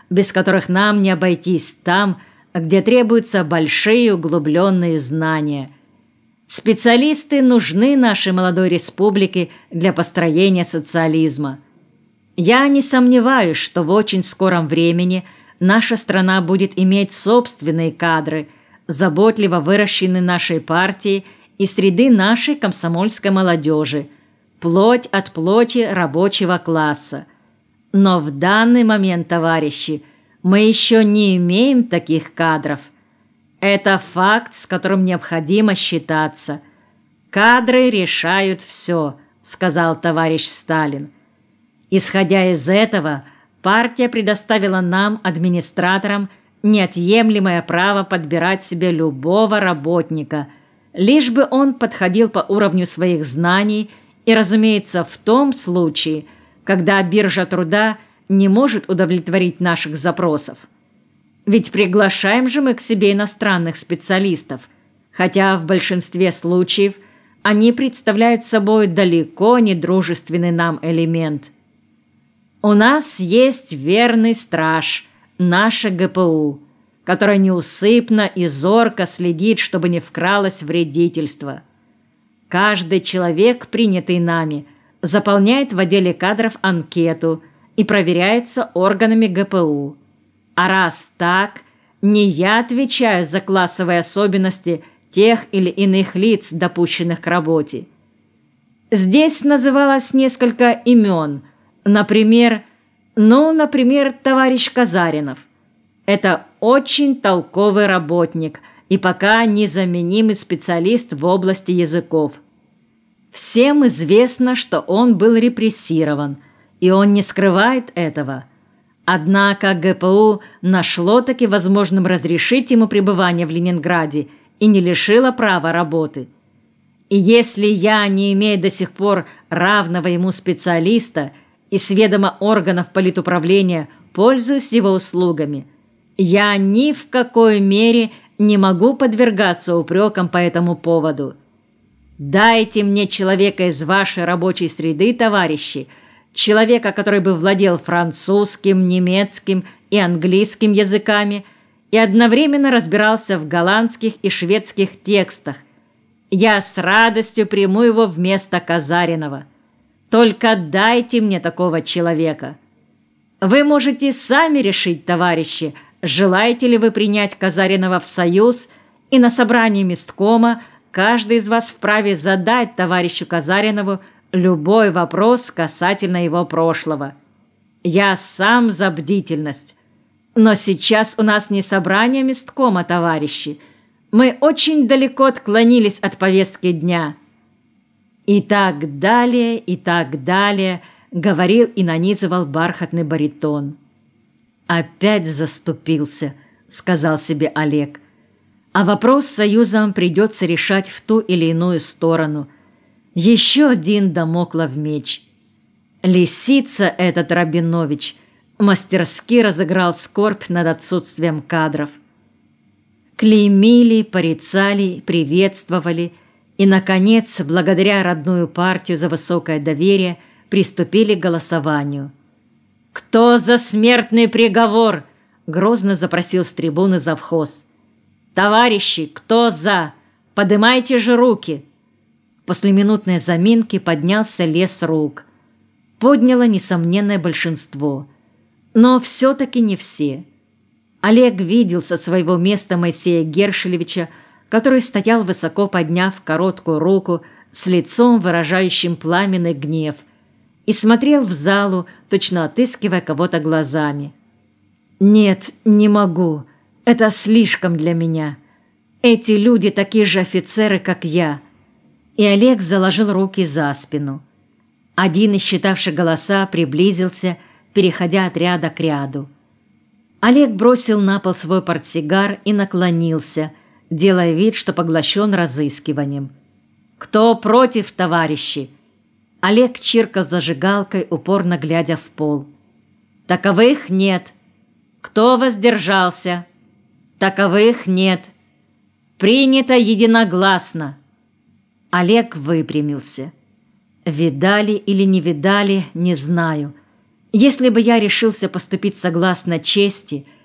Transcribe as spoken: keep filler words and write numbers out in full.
без которых нам не обойтись там, где требуются большие углубленные знания. Специалисты нужны нашей молодой республике для построения социализма. Я не сомневаюсь, что в очень скором времени наша страна будет иметь собственные кадры, заботливо выращенные нашей партией и среды нашей комсомольской молодежи, плоть от плоти рабочего класса. Но в данный момент, товарищи, мы еще не имеем таких кадров. Это факт, с которым необходимо считаться. Кадры решают все, сказал товарищ Сталин. Исходя из этого, партия предоставила нам, администраторам, неотъемлемое право подбирать себе любого работника, лишь бы он подходил по уровню своих знаний и, разумеется, в том случае, когда биржа труда не может удовлетворить наших запросов. Ведь приглашаем же мы к себе иностранных специалистов, хотя в большинстве случаев они представляют собой далеко не дружественный нам элемент. У нас есть верный страж, наше гэ пэ у, которое неусыпно и зорко следит, чтобы не вкралось вредительство. Каждый человек, принятый нами, заполняет в отделе кадров анкету и проверяется органами гэ пэ у. А раз так, не я отвечаю за классовые особенности тех или иных лиц, допущенных к работе. Здесь называлось несколько имен, например, ну, например, товарищ Казаринов. Это очень толковый работник и пока незаменимый специалист в области языков. Всем известно, что он был репрессирован, и он не скрывает этого. Однако гэ пэ у нашло-таки возможным разрешить ему пребывание в Ленинграде и не лишило права работы. И если я, не имея до сих пор равного ему специалиста и с ведома органов политуправления, пользуюсь его услугами, я ни в какой мере не могу подвергаться упрекам по этому поводу. Дайте мне человека из вашей рабочей среды, товарищи, человека, который бы владел французским, немецким и английским языками и одновременно разбирался в голландских и шведских текстах. Я с радостью приму его вместо Казаринова. Только дайте мне такого человека. Вы можете сами решить, товарищи, желаете ли вы принять Казаринова в союз, и на собрании месткома каждый из вас вправе задать товарищу Казаринову любой вопрос касательно его прошлого. Я сам за бдительность. Но сейчас у нас не собрание месткома, товарищи. Мы очень далеко отклонились от повестки дня. И так далее, и так далее, говорил и нанизывал бархатный баритон. Опять заступился, сказал себе Олег. А вопрос с союзом придется решать в ту или иную сторону. Еще один дамоклов меч. Лисица этот Рабинович мастерски разыграл скорбь над отсутствием кадров. Клеймили, порицали, приветствовали и, наконец, благодаря родную партию за высокое доверие, приступили к голосованию. «Кто за смертный приговор?» — грозно запросил с трибуны завхоз. «Товарищи, кто за? Подымайте же руки!» После минутной заминки поднялся лес рук. Подняло несомненное большинство. Но все-таки не все. Олег видел со своего места Моисея Гершелевича, который стоял, высоко подняв короткую руку, с лицом, выражающим пламенный гнев, и смотрел в залу, точно отыскивая кого-то глазами. «Нет, не могу. Это слишком для меня. Эти люди такие же офицеры, как я». И Олег заложил руки за спину. Один из считавших голоса приблизился, переходя от ряда к ряду. Олег бросил на пол свой портсигар и наклонился, делая вид, что поглощен разыскиванием. «Кто против, товарищи?» Олег чиркал зажигалкой, упорно глядя в пол. «Таковых нет. Кто воздержался?» «Таковых нет. Принято единогласно». Олег выпрямился. Видали или не видали, не знаю. Если бы я решился поступить согласно чести,